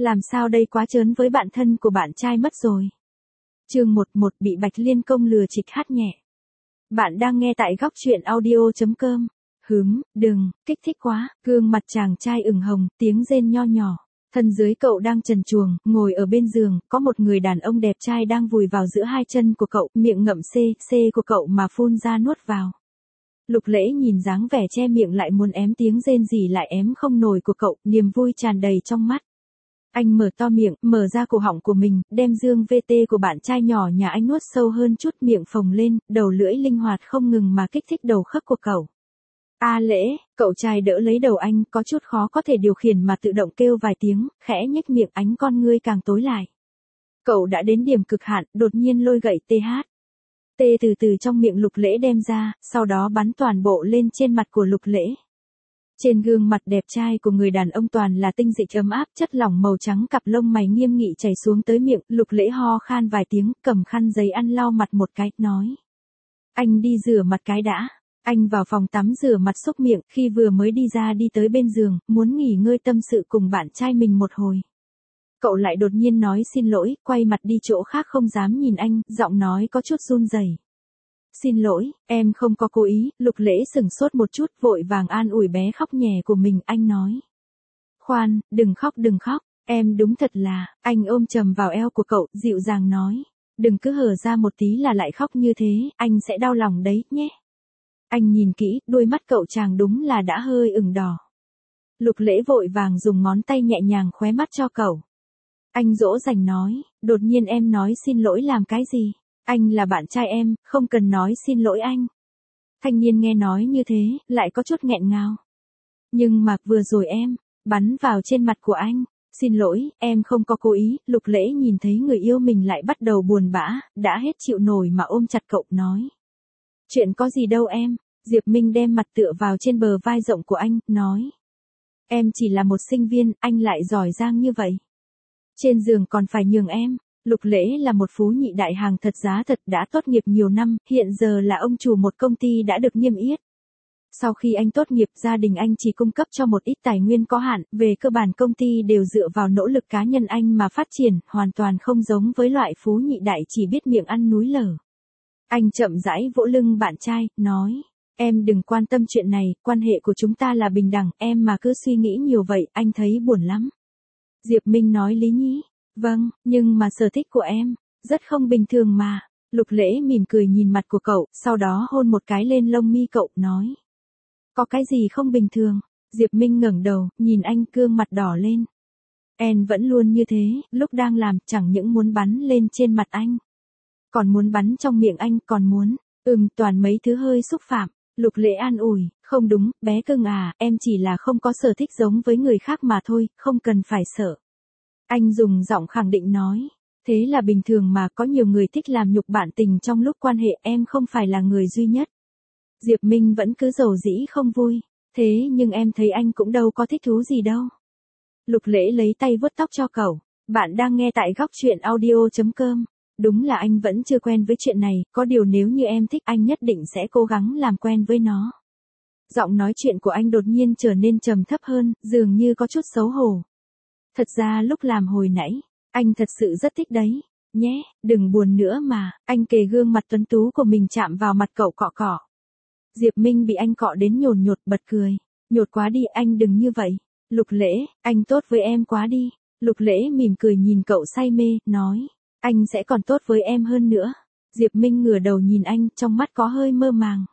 Làm sao đây, quá trớn với bạn thân của bạn trai mất rồi. Chương 11 bị Bạch Liên Công lừa trịch hát nhẹ. Bạn đang nghe tại góc truyện audio.com. Đừng, kích thích quá, gương mặt chàng trai ửng hồng, tiếng rên nho nhỏ. Thân dưới cậu đang trần truồng, ngồi ở bên giường, có một người đàn ông đẹp trai đang vùi vào giữa hai chân của cậu, miệng ngậm c của cậu mà phun ra nuốt vào. Lục Lễ nhìn dáng vẻ che miệng lại muốn ém tiếng rên rỉ lại ém không nổi của cậu, niềm vui tràn đầy trong mắt. Anh mở to miệng, mở ra cổ họng của mình, đem dương VT của bạn trai nhỏ nhà anh nuốt sâu hơn chút, miệng phồng lên, đầu lưỡi linh hoạt không ngừng mà kích thích đầu khớp của cậu. A Lễ, cậu trai đỡ lấy đầu anh, có chút khó có thể điều khiển mà tự động kêu vài tiếng, khẽ nhếch miệng, ánh con ngươi càng tối lại. Cậu đã đến điểm cực hạn, đột nhiên lôi gậy TH. T từ từ trong miệng Lục Lễ đem ra, sau đó bắn toàn bộ lên trên mặt của Lục Lễ. Trên gương mặt đẹp trai của người đàn ông toàn là tinh dịch ấm áp, chất lỏng màu trắng, cặp lông mày nghiêm nghị chảy xuống tới miệng, Lục Lễ ho khan vài tiếng, cầm khăn giấy ăn lau mặt một cái, nói. Anh đi rửa mặt cái đã. Anh vào phòng tắm rửa mặt xúc miệng, khi vừa mới đi ra đi tới bên giường, muốn nghỉ ngơi tâm sự cùng bạn trai mình một hồi. Cậu lại đột nhiên nói xin lỗi, quay mặt đi chỗ khác không dám nhìn anh, giọng nói có chút run rẩy. Xin lỗi, em không có cố ý. Lục Lễ sửng sốt một chút, vội vàng an ủi bé khóc nhè của mình, anh nói. Khoan, đừng khóc, em đúng thật là, anh ôm chầm vào eo của cậu, dịu dàng nói. Đừng cứ hở ra một tí là lại khóc như thế, anh sẽ đau lòng đấy, nhé. Anh nhìn kỹ, đôi mắt cậu chàng đúng là đã hơi ửng đỏ. Lục Lễ vội vàng dùng ngón tay nhẹ nhàng khóe mắt cho cậu. Anh dỗ dành nói, đột nhiên em nói xin lỗi làm cái gì? Anh là bạn trai em, không cần nói xin lỗi anh. Thanh niên nghe nói như thế, lại có chút nghẹn ngào. Nhưng mà vừa rồi em, bắn vào trên mặt của anh. Xin lỗi, em không có cố ý. Lục Lễ nhìn thấy người yêu mình lại bắt đầu buồn bã, đã hết chịu nổi mà ôm chặt cậu nói. Chuyện có gì đâu em. Diệp Minh đem mặt tựa vào trên bờ vai rộng của anh, nói. Em chỉ là một sinh viên, anh lại giỏi giang như vậy. Trên giường còn phải nhường em. Lục Lễ là một phú nhị đại hàng thật giá thật, đã tốt nghiệp nhiều năm, hiện giờ là ông chủ một công ty đã được niêm yết. Sau khi anh tốt nghiệp, gia đình anh chỉ cung cấp cho một ít tài nguyên có hạn, về cơ bản công ty đều dựa vào nỗ lực cá nhân anh mà phát triển, hoàn toàn không giống với loại phú nhị đại chỉ biết miệng ăn núi lở. Anh chậm rãi vỗ lưng bạn trai, nói. Em đừng quan tâm chuyện này, quan hệ của chúng ta là bình đẳng, em mà cứ suy nghĩ nhiều vậy, anh thấy buồn lắm. Diệp Minh nói lý nhí. Vâng, nhưng mà sở thích của em, rất không bình thường mà. Lục Lễ mỉm cười nhìn mặt của cậu, sau đó hôn một cái lên lông mi cậu, nói. Có cái gì không bình thường? Diệp Minh ngẩng đầu, nhìn anh, gương mặt đỏ lên. Em vẫn luôn như thế, lúc đang làm, chẳng những muốn bắn lên trên mặt anh. Còn muốn bắn trong miệng anh, còn muốn, toàn mấy thứ hơi xúc phạm. Lục Lễ an ủi, không đúng, bé cưng à, em chỉ là không có sở thích giống với người khác mà thôi, không cần phải sợ. Anh dùng giọng khẳng định nói, thế là bình thường mà, có nhiều người thích làm nhục bạn tình trong lúc quan hệ, em không phải là người duy nhất. Diệp Minh vẫn cứ dầu dĩ không vui, thế nhưng em thấy anh cũng đâu có thích thú gì đâu. Lục Lễ lấy tay vuốt tóc cho cậu, bạn đang nghe tại góc truyện audio.com. Đúng là anh vẫn chưa quen với chuyện này, có điều nếu như em thích anh nhất định sẽ cố gắng làm quen với nó. Giọng nói chuyện của anh đột nhiên trở nên trầm thấp hơn, dường như có chút xấu hổ. Thật ra lúc làm hồi nãy, anh thật sự rất thích đấy. Nhé, đừng buồn nữa mà. Anh kề gương mặt tuấn tú của mình chạm vào mặt cậu cọ cọ. Diệp Minh bị anh cọ đến nhồn nhột bật cười. Nhột quá đi, anh đừng như vậy. Lục Lễ, anh tốt với em quá đi. Lục Lễ mỉm cười nhìn cậu say mê, nói. Anh sẽ còn tốt với em hơn nữa. Diệp Minh ngửa đầu nhìn anh, trong mắt có hơi mơ màng.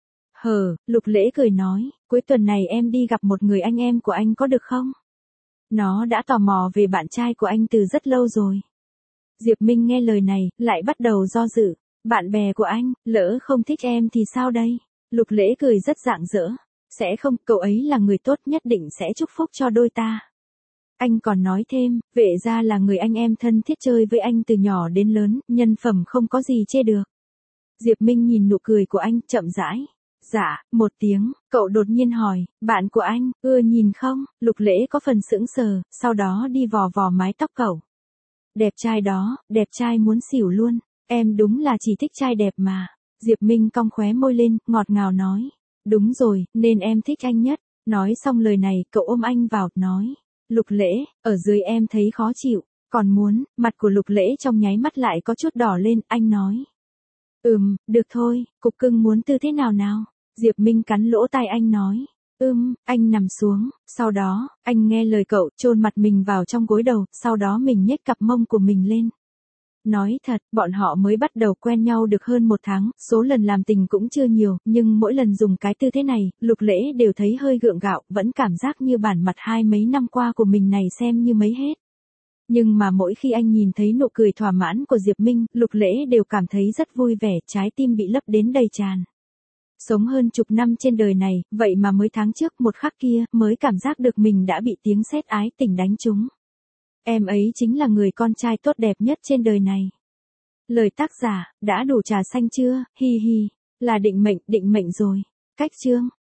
Lục Lễ cười nói, cuối tuần này em đi gặp một người anh em của anh có được không? Nó đã tò mò về bạn trai của anh từ rất lâu rồi. Diệp Minh nghe lời này, lại bắt đầu do dự. Bạn bè của anh, lỡ không thích em thì sao đây? Lục Lễ cười rất rạng rỡ. Sẽ không, cậu ấy là người tốt, nhất định sẽ chúc phúc cho đôi ta. Anh còn nói thêm, Vệ gia là người anh em thân thiết chơi với anh từ nhỏ đến lớn, nhân phẩm không có gì chê được. Diệp Minh nhìn nụ cười của anh, chậm rãi. Dạ, một tiếng, cậu đột nhiên hỏi, bạn của anh, ưa nhìn không? Lục Lễ có phần sững sờ, sau đó đi vò vò mái tóc cậu. Đẹp trai đó, đẹp trai muốn xỉu luôn, em đúng là chỉ thích trai đẹp mà. Diệp Minh cong khóe môi lên, ngọt ngào nói. Đúng rồi, nên em thích anh nhất. Nói xong lời này, cậu ôm anh vào, nói. Lục Lễ, ở dưới em thấy khó chịu, còn muốn, mặt của Lục Lễ trong nháy mắt lại có chút đỏ lên, anh nói. Được thôi, cục cưng muốn tư thế nào nào? Diệp Minh cắn lỗ tai anh nói. Anh nằm xuống, sau đó, anh nghe lời cậu, chôn mặt mình vào trong gối đầu, sau đó mình nhếch cặp mông của mình lên. Nói thật, bọn họ mới bắt đầu quen nhau được hơn 1 tháng, số lần làm tình cũng chưa nhiều, nhưng mỗi lần dùng cái tư thế này, Lục Lễ đều thấy hơi gượng gạo, vẫn cảm giác như bản mặt 20 mấy năm qua của mình này xem như mấy hết. Nhưng mà mỗi khi anh nhìn thấy nụ cười thỏa mãn của Diệp Minh, Lục Lễ đều cảm thấy rất vui vẻ, trái tim bị lấp đến đầy tràn. Sống hơn chục năm trên đời này, vậy mà mới tháng trước một khắc kia, mới cảm giác được mình đã bị tiếng sét ái tình đánh trúng. Em ấy chính là người con trai tốt đẹp nhất trên đời này. Lời tác giả, đã đủ trà xanh chưa, hi hi, là định mệnh rồi. Cách chương.